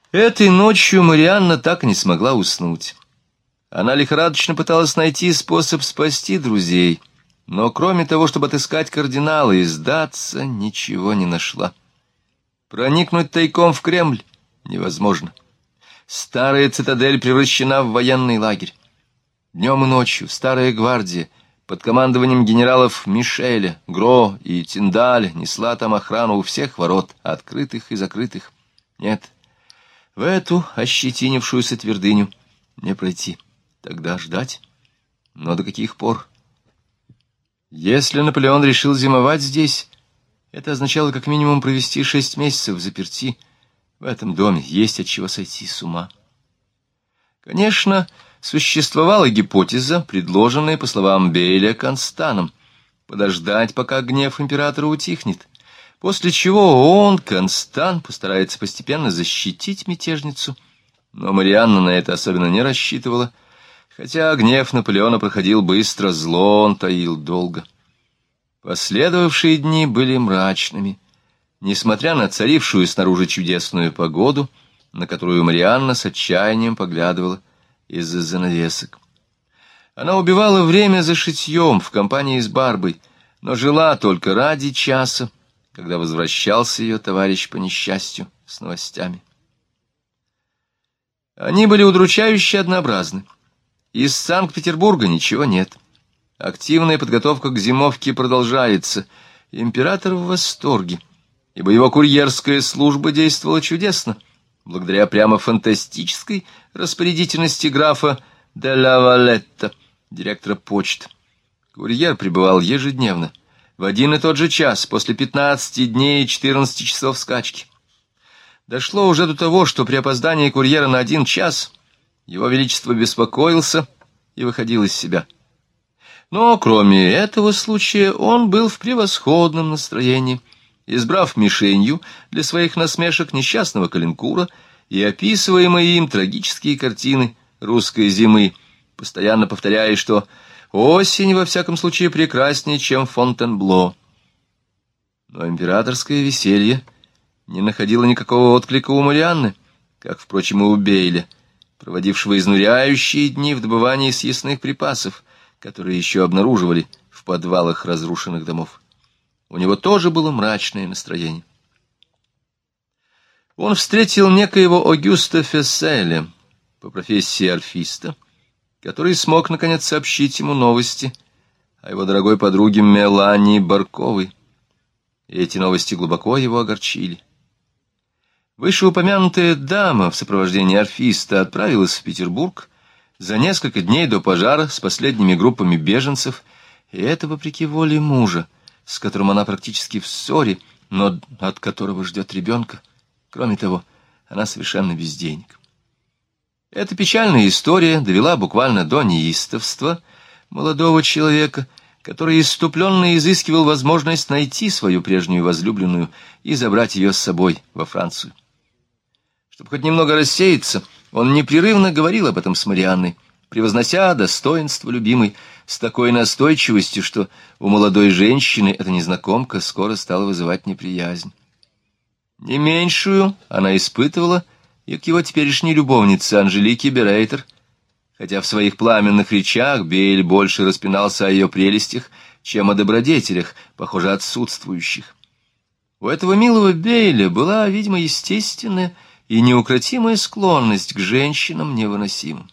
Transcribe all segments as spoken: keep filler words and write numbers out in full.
Этой ночью Марианна так и не смогла уснуть. Она лихорадочно пыталась найти способ спасти друзей, но кроме того, чтобы отыскать кардинала и сдаться, ничего не нашла. Проникнуть тайком в Кремль невозможно. Старая цитадель превращена в военный лагерь. Днем и ночью старая гвардия под командованием генералов Мишеля, Гро и Тиндаль несла там охрану у всех ворот, открытых и закрытых. Нет, в эту ощетинившуюся твердыню не пройти. Тогда ждать? Но до каких пор? Если Наполеон решил зимовать здесь, это означало как минимум провести шесть месяцев в заперти. В этом доме есть от чего сойти с ума. Конечно, существовала гипотеза, предложенная, по словам Бейля, Констаном, подождать, пока гнев императора утихнет, после чего он, Констан, постарается постепенно защитить мятежницу. Но Марианна на это особенно не рассчитывала. Хотя гнев Наполеона проходил быстро, зло он таил долго. Последовавшие дни были мрачными. Несмотря на царившую снаружи чудесную погоду, на которую Марианна с отчаянием поглядывала из-за занавесок. Она убивала время за шитьем в компании с Барбой, но жила только ради часа, когда возвращался ее товарищ по несчастью с новостями. Они были удручающе однообразны. Из Санкт-Петербурга ничего нет. Активная подготовка к зимовке продолжается. Император в восторге, ибо его курьерская служба действовала чудесно, благодаря прямо фантастической распорядительности графа де ла Валетта, директора почты. Курьер прибывал ежедневно, в один и тот же час, после пятнадцати дней и четырнадцати часов скачки. Дошло уже до того, что при опоздании курьера на один час его величество беспокоился и выходил из себя. Но кроме этого случая он был в превосходном настроении, избрав мишенью для своих насмешек несчастного Калинкура и описываемые им трагические картины русской зимы, постоянно повторяя, что осень во всяком случае прекраснее, чем Фонтенбло. Но императорское веселье не находило никакого отклика у Марианны, как, впрочем, и у Бейля, проводившего изнуряющие дни в добывании съестных припасов, которые еще обнаруживали в подвалах разрушенных домов. У него тоже было мрачное настроение. Он встретил некоего Огюста Фесселя, по профессии орфиста, который смог, наконец, сообщить ему новости о его дорогой подруге Мелании Барковой. И эти новости глубоко его огорчили. Вышеупомянутая дама в сопровождении орфиста отправилась в Петербург за несколько дней до пожара с последними группами беженцев, и это вопреки воле мужа, с которым она практически в ссоре, но от которого ждет ребенка. Кроме того, она совершенно без денег. Эта печальная история довела буквально до неистовства молодого человека, который исступленно изыскивал возможность найти свою прежнюю возлюбленную и забрать ее с собой во Францию. Чтобы хоть немного рассеяться, он непрерывно говорил об этом с Марианной, превознося достоинство любимой с такой настойчивостью, что у молодой женщины эта незнакомка скоро стала вызывать неприязнь. Не меньшую она испытывала и к его теперешней любовнице Анжелике Берейтер, хотя в своих пламенных речах Бейль больше распинался о ее прелестях, чем о добродетелях, похоже, отсутствующих. У этого милого Бейля была, видимо, естественная и неукротимая склонность к женщинам невыносимым.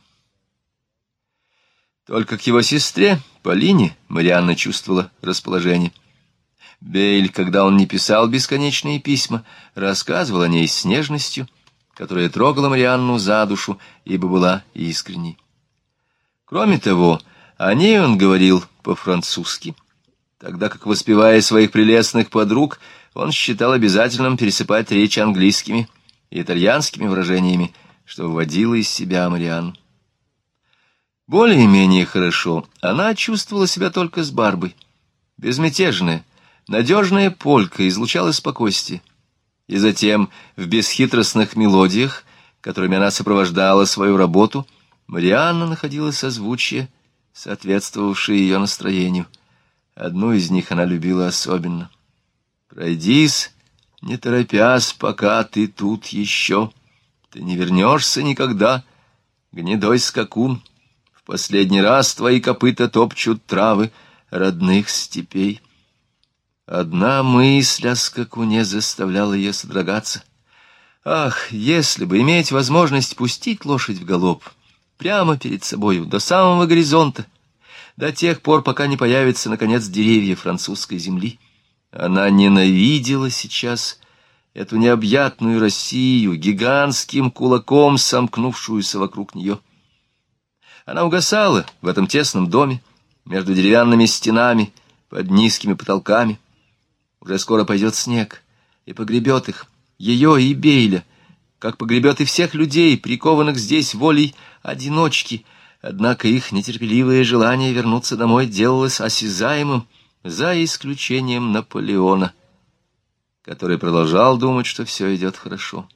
Только к его сестре, Полине, Марианна чувствовала расположение. Бейль, когда он не писал бесконечные письма, рассказывал о ней с нежностью, которая трогала Марианну за душу, ибо была искренней. Кроме того, о ней он говорил по-французски, тогда как, воспевая своих прелестных подруг, он считал обязательным пересыпать речь английскими и итальянскими выражениями, что вводило из себя Марианну. Более-менее хорошо она чувствовала себя только с Барбой. Безмятежная, надежная полька излучала спокойствие. И затем в бесхитростных мелодиях, которыми она сопровождала свою работу, Марианна находила созвучие, соответствовавшее ее настроению. Одну из них она любила особенно. «Пройдись, не торопясь, пока ты тут еще. Ты не вернешься никогда, гнедой скакун. В последний раз твои копыта топчут травы родных степей. Одна мысль о скакуне заставляла ее содрогаться. Ах, если бы иметь возможность пустить лошадь в галоп прямо перед собою, до самого горизонта, до тех пор, пока не появятся, наконец, деревья французской земли. Она ненавидела сейчас эту необъятную Россию, гигантским кулаком сомкнувшуюся вокруг нее. Она угасала в этом тесном доме, между деревянными стенами, под низкими потолками. Уже скоро пойдет снег и погребет их, ее и Бейля, как погребет и всех людей, прикованных здесь волей одиночки. Однако их нетерпеливое желание вернуться домой делалось осязаемым, за исключением Наполеона, который продолжал думать, что все идет хорошо.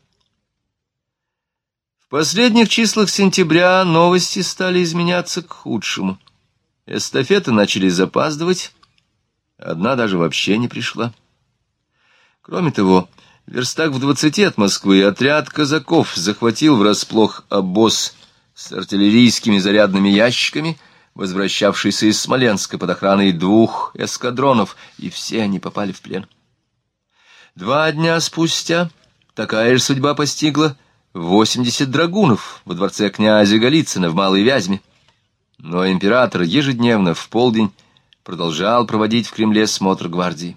В последних числах сентября новости стали изменяться к худшему. Эстафеты начали запаздывать, одна даже вообще не пришла. Кроме того, в верстах в двадцати от Москвы отряд казаков захватил врасплох обоз с артиллерийскими зарядными ящиками, возвращавшийся из Смоленска под охраной двух эскадронов, и все они попали в плен. Два дня спустя такая же судьба постигла восемьдесят драгунов во дворце князя Голицына в Малой Вязьме. Но император ежедневно в полдень продолжал проводить в Кремле смотр гвардии.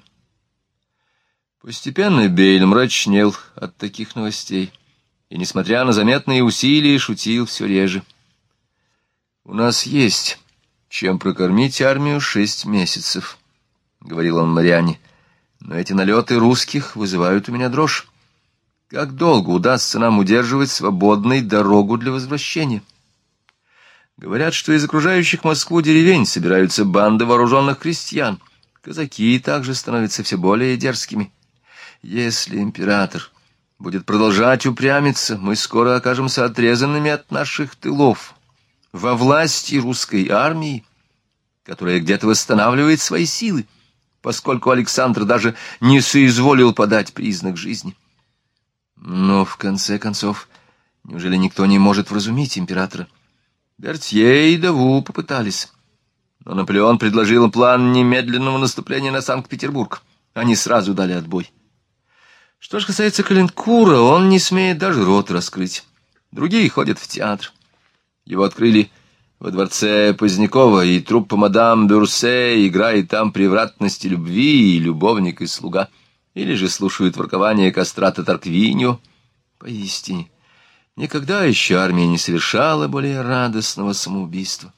Постепенно Бейль мрачнел от таких новостей и, несмотря на заметные усилия, шутил все реже. «У нас есть чем прокормить армию шесть месяцев», — говорил он Марианне, — «но эти налеты русских вызывают у меня дрожь. Как долго удастся нам удерживать свободной дорогу для возвращения? Говорят, что из окружающих Москву деревень собираются банды вооруженных крестьян. Казаки также становятся все более дерзкими. Если император будет продолжать упрямиться, мы скоро окажемся отрезанными от наших тылов, во власти русской армии, которая где-то восстанавливает свои силы, поскольку Александр даже не соизволил подать признак жизни. Но, в конце концов, неужели никто не может вразумить императора? Бертье и Даву попытались, но Наполеон предложил им план немедленного наступления на Санкт-Петербург. Они сразу дали отбой. Что же касается Калинкура, он не смеет даже рот раскрыть. Другие ходят в театр. Его открыли во дворце Позднякова, и труппа мадам Бюрсе играет там превратности любви и любовник и слуга. Или же слушают воркование кастрата Тарквиньо. Поистине, никогда еще армия не совершала более радостного самоубийства.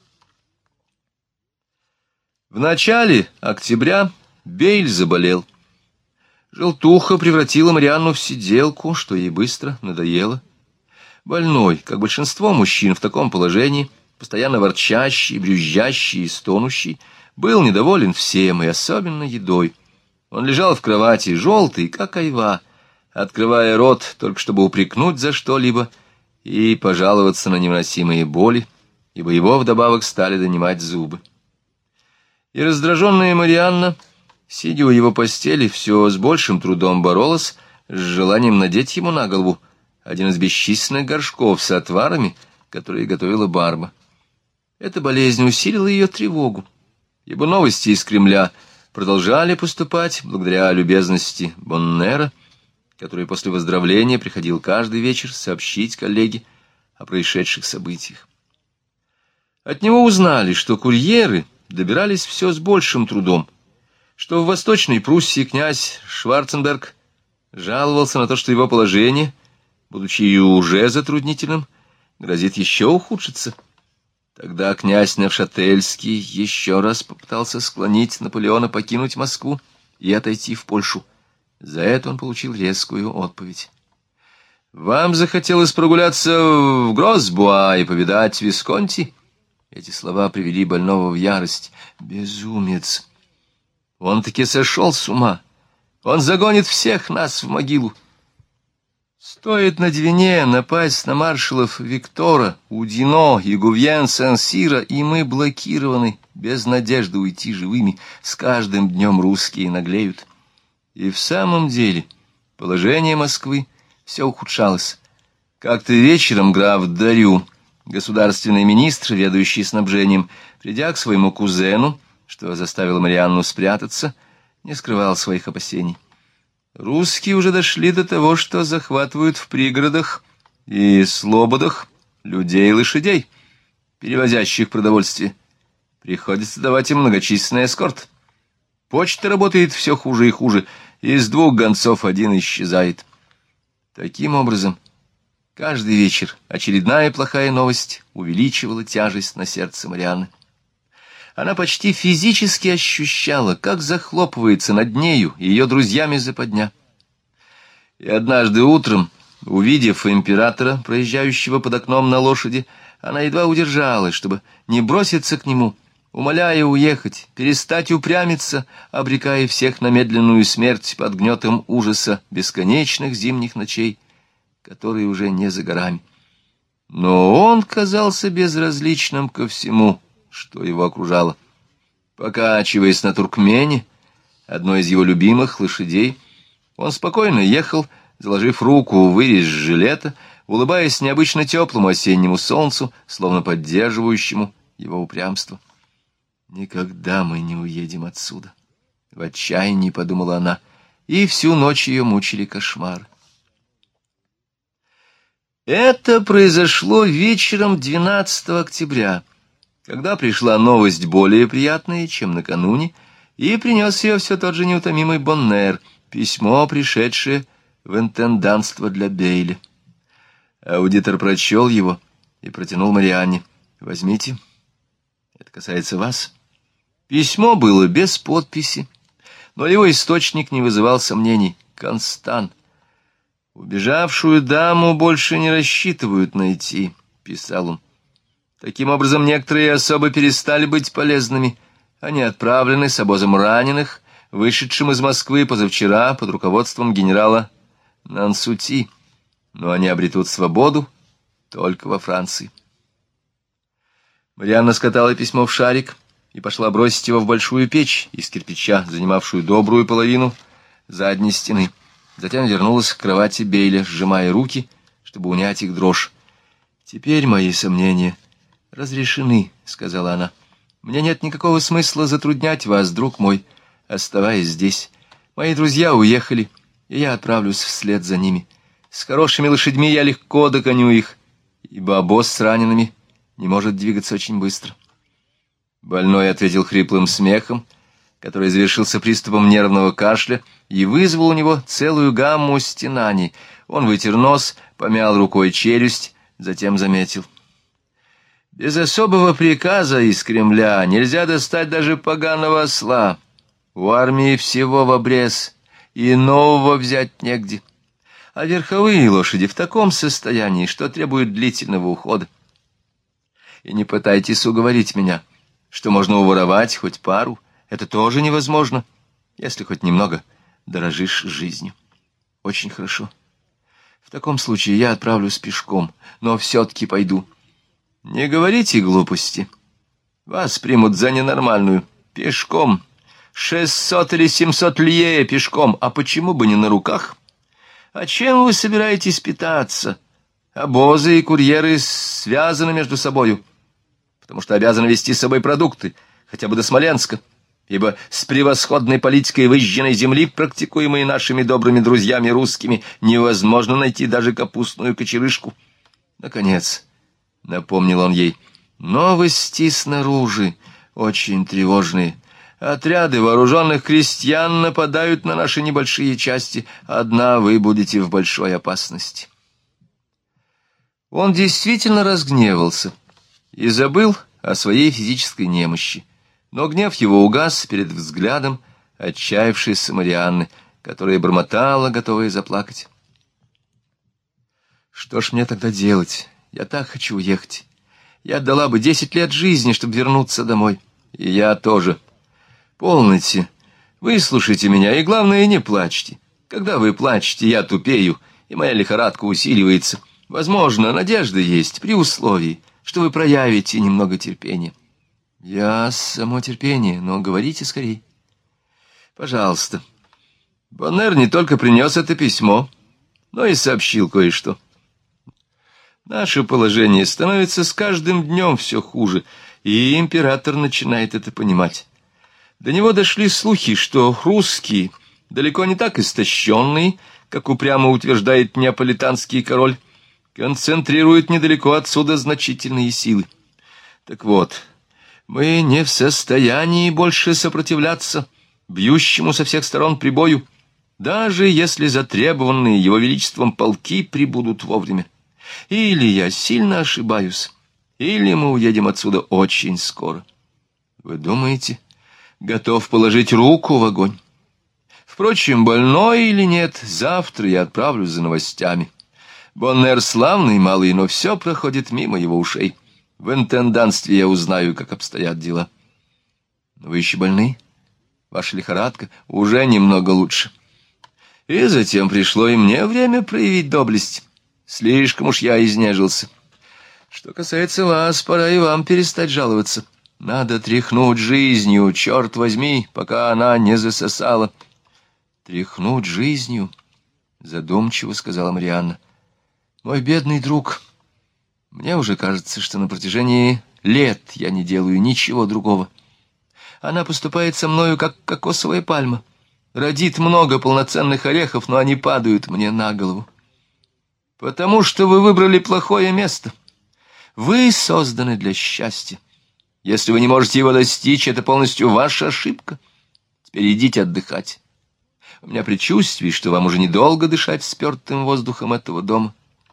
В начале октября Бейль заболел. Желтуха превратила Марианну в сиделку, что ей быстро надоело. Больной, как большинство мужчин в таком положении, постоянно ворчащий, брюзжащий и стонущий, был недоволен всем, и особенно едой. Он лежал в кровати, желтый, как айва, открывая рот, только чтобы упрекнуть за что-либо и пожаловаться на невыносимые боли, ибо его вдобавок стали донимать зубы. И раздраженная Марианна, сидя у его постели, все с большим трудом боролась с желанием надеть ему на голову один из бесчисленных горшков с отварами, которые готовила Барба. Эта болезнь усилила ее тревогу, ибо новости из Кремля продолжали поступать благодаря любезности Боннера, который после выздоровления приходил каждый вечер сообщить коллеге о происшедших событиях. От него узнали, что курьеры добирались все с большим трудом, что в Восточной Пруссии князь Шварценберг жаловался на то, что его положение, будучи и уже затруднительным, грозит еще ухудшиться. Тогда князь Невшательский еще раз попытался склонить Наполеона покинуть Москву и отойти в Польшу. За это он получил резкую отповедь. «Вам захотелось прогуляться в Гроссбуа и повидать Висконти?» Эти слова привели больного в ярость. «Безумец! Он таки сошел с ума! Он загонит всех нас в могилу! Стоит на Двине напасть на маршалов Виктора, Удино и Гувьен-Сен-Сира, и мы блокированы, без надежды уйти живыми. С каждым днем русские наглеют». И в самом деле положение Москвы все ухудшалось. Как-то вечером граф Дарю, государственный министр, ведущий снабжением, придя к своему кузену, что заставило Марианну спрятаться, не скрывал своих опасений. Русские уже дошли до того, что захватывают в пригородах и слободах людей и лошадей, перевозящих продовольствие. Приходится давать им многочисленный эскорт. Почта работает все хуже и хуже, из двух гонцов один исчезает. Таким образом, каждый вечер очередная плохая новость увеличивала тяжесть на сердце Марианны. Она почти физически ощущала, как захлопывается над нею и ее друзьями западня. И однажды утром, увидев императора, проезжающего под окном на лошади, она едва удержалась, чтобы не броситься к нему, умоляя уехать, перестать упрямиться, обрекая всех на медленную смерть под гнетом ужаса бесконечных зимних ночей, которые уже не за горами. Но он казался безразличным ко всему, что его окружало. Покачиваясь на Туркмене, одной из его любимых лошадей, он спокойно ехал, заложив руку в вырез жилета, улыбаясь необычно теплому осеннему солнцу, словно поддерживающему его упрямство. «Никогда мы не уедем отсюда», — в отчаянии подумала она, и всю ночь ее мучили кошмары. Это произошло вечером двенадцатого октября, когда пришла новость более приятная, чем накануне, и принес ее все тот же неутомимый Боннер, письмо, пришедшее в интендантство для Бейля. Аудитор прочел его и протянул Марианне. «Возьмите, это касается вас». Письмо было без подписи, но его источник не вызывал сомнений. Констан. «Убежавшую даму больше не рассчитывают найти», — писал он. «Таким образом, некоторые особы перестали быть полезными. Они отправлены с обозом раненых, вышедшим из Москвы позавчера под руководством генерала Нансути, но они обретут свободу только во Франции». Марианна скатала письмо в шарик и пошла бросить его в большую печь из кирпича, занимавшую добрую половину задней стены. Затем вернулась к кровати Бейля, сжимая руки, чтобы унять их дрожь. «Теперь мои сомнения разрешены», — сказала она. «Мне нет никакого смысла затруднять вас, друг мой, оставаясь здесь. Мои друзья уехали, и я отправлюсь вслед за ними. С хорошими лошадьми я легко догоню их, ибо обоз с ранеными не может двигаться очень быстро». Больной ответил хриплым смехом, который завершился приступом нервного кашля и вызвал у него целую гамму стенаний. Он вытер нос, помял рукой челюсть, затем заметил: «Без особого приказа из Кремля нельзя достать даже поганого осла. У армии всего в обрез, и нового взять негде. А верховые лошади в таком состоянии, что требуют длительного ухода. И не пытайтесь уговорить меня, что можно уворовать хоть пару. Это тоже невозможно, если хоть немного дорожишь жизнью. Очень хорошо. В таком случае я отправлюсь пешком, но все-таки пойду. Не говорите глупости. Вас примут за ненормальную. Пешком. Шестьсот или семьсот лье пешком. А почему бы не на руках? А чем вы собираетесь питаться? Обозы и курьеры связаны между собою, потому что обязаны везти с собой продукты, хотя бы до Смоленска, ибо с превосходной политикой выжженной земли, практикуемой нашими добрыми друзьями русскими, невозможно найти даже капустную кочерышку. Наконец, напомнил он ей, новости снаружи очень тревожные. Отряды вооруженных крестьян нападают на наши небольшие части. Одна вы будете в большой опасности. Он действительно разгневался и забыл о своей физической немощи. Но гнев его угас перед взглядом отчаявшейся Марианны, которая бормотала, готовая заплакать. «Что ж мне тогда делать? Я так хочу уехать. Я отдала бы десять лет жизни, чтобы вернуться домой. И я тоже. Полноте, выслушайте меня, и, главное, не плачьте. Когда вы плачете, я тупею, и моя лихорадка усиливается. Возможно, надежда есть, при условии, что вы проявите немного терпения». «Я само терпение, но говорите скорей». «Пожалуйста». Боннер не только принес это письмо, но и сообщил кое-что. Наше положение становится с каждым днем все хуже, и император начинает это понимать. До него дошли слухи, что русские, далеко не так истощенные, как упрямо утверждает неаполитанский король, концентрируют недалеко отсюда значительные силы. Так вот, мы не в состоянии больше сопротивляться бьющему со всех сторон прибою, даже если затребованные его величеством полки прибудут вовремя. Или я сильно ошибаюсь, или мы уедем отсюда очень скоро. Вы думаете, готов положить руку в огонь? Впрочем, больной или нет, завтра я отправлюсь за новостями. Боннер славный малый, но все проходит мимо его ушей. В интенданстве я узнаю, как обстоят дела. Вы еще больны? Ваша лихорадка уже немного лучше. И затем пришло и мне время проявить доблесть. Слишком уж я изнежился. Что касается вас, пора и вам перестать жаловаться. Надо тряхнуть жизнью, черт возьми, пока она не засосала. Тряхнуть жизнью, задумчиво сказала Марианна. Мой бедный друг, мне уже кажется, что на протяжении лет я не делаю ничего другого. Она поступает со мною, как кокосовая пальма. Родит много полноценных орехов, но они падают мне на голову. Потому что вы выбрали плохое место. Вы созданы для счастья. Если вы не можете его достичь, это полностью ваша ошибка. Теперь идите отдыхать. У меня предчувствие, что вам уже недолго дышать спертым воздухом этого дома.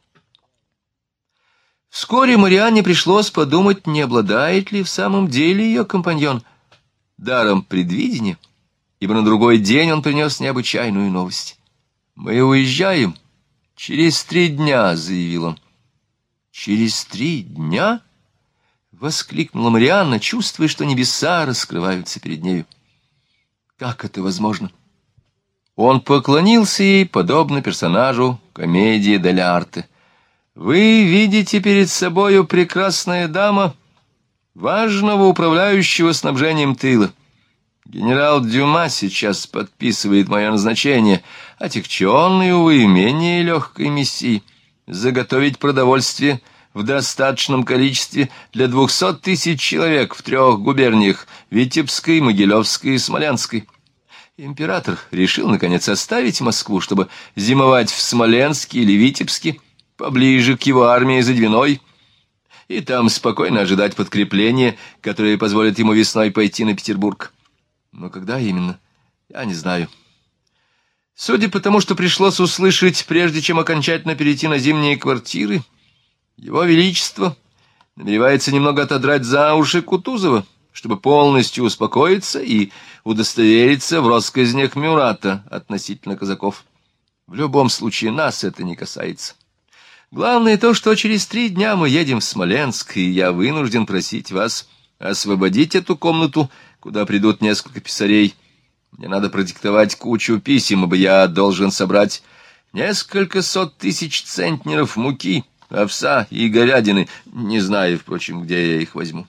Вскоре Марианне пришлось подумать, не обладает ли в самом деле ее компаньон даром предвидения, ибо на другой день он принес необычайную новость. «Мы уезжаем через три дня», — заявил он. «Через три дня?» — воскликнула Марианна, чувствуя, что небеса раскрываются перед нею. «Как это возможно?» Он поклонился ей, подобно персонажу комедии дель арте. «Вы видите перед собою, прекрасная дама, важного управляющего снабжением тыла. Генерал Дюма сейчас подписывает мое назначение, отягченной, увы, менее легкой миссии, заготовить продовольствие в достаточном количестве для двухсот тысяч человек в трех губерниях — Витебской, Могилевской и Смоленской. Император решил, наконец, оставить Москву, чтобы зимовать в Смоленске или Витебске, поближе к его армии за Двиной, и там спокойно ожидать подкрепления, которое позволит ему весной пойти на Петербург. Но когда именно, я не знаю. Судя по тому, что пришлось услышать, прежде чем окончательно перейти на зимние квартиры, его Величество намеревается немного отодрать за уши Кутузова, чтобы полностью успокоиться и удостовериться в россказнях Мюрата относительно казаков. В любом случае нас это не касается. Главное то, что через три дня мы едем в Смоленск, и я вынужден просить вас освободить эту комнату, куда придут несколько писарей. Мне надо продиктовать кучу писем, ибо я должен собрать несколько сот тысяч центнеров муки, овса и говядины, не знаю, впрочем, где я их возьму».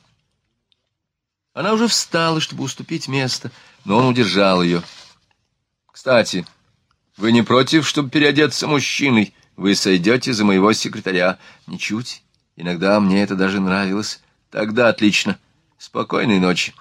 Она уже встала, чтобы уступить место, но он удержал ее. «Кстати, вы не против, чтобы переодеться мужчиной? Вы сойдете за моего секретаря». «Ничуть. Иногда мне это даже нравилось». «Тогда отлично. Спокойной ночи».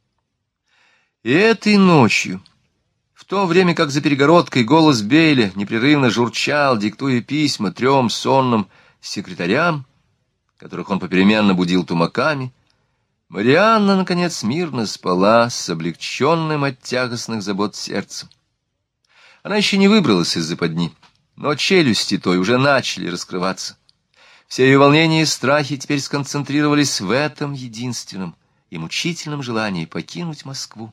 И этой ночью, в то время как за перегородкой голос Бейля непрерывно журчал, диктуя письма трем сонным секретарям, которых он попеременно будил тумаками, Марианна, наконец, мирно спала с облегченным от тягостных забот сердцем. Она еще не выбралась из западни, но челюсти той уже начали раскрываться. Все ее волнения и страхи теперь сконцентрировались в этом единственном и мучительном желании покинуть Москву.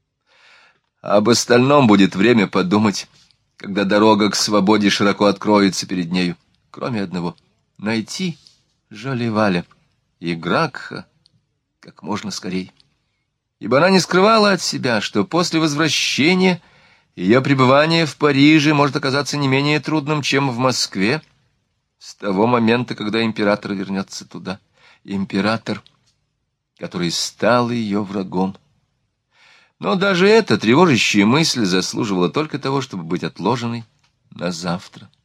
Об остальном будет время подумать, когда дорога к свободе широко откроется перед нею, кроме одного — найти Жолливаля и Гракха как можно скорей. Ибо она не скрывала от себя, что после возвращения ее пребывание в Париже может оказаться не менее трудным, чем в Москве, с того момента, когда император вернется туда. Император, который стал ее врагом. Но даже эта тревожащая мысль заслуживала только того, чтобы быть отложенной на завтра.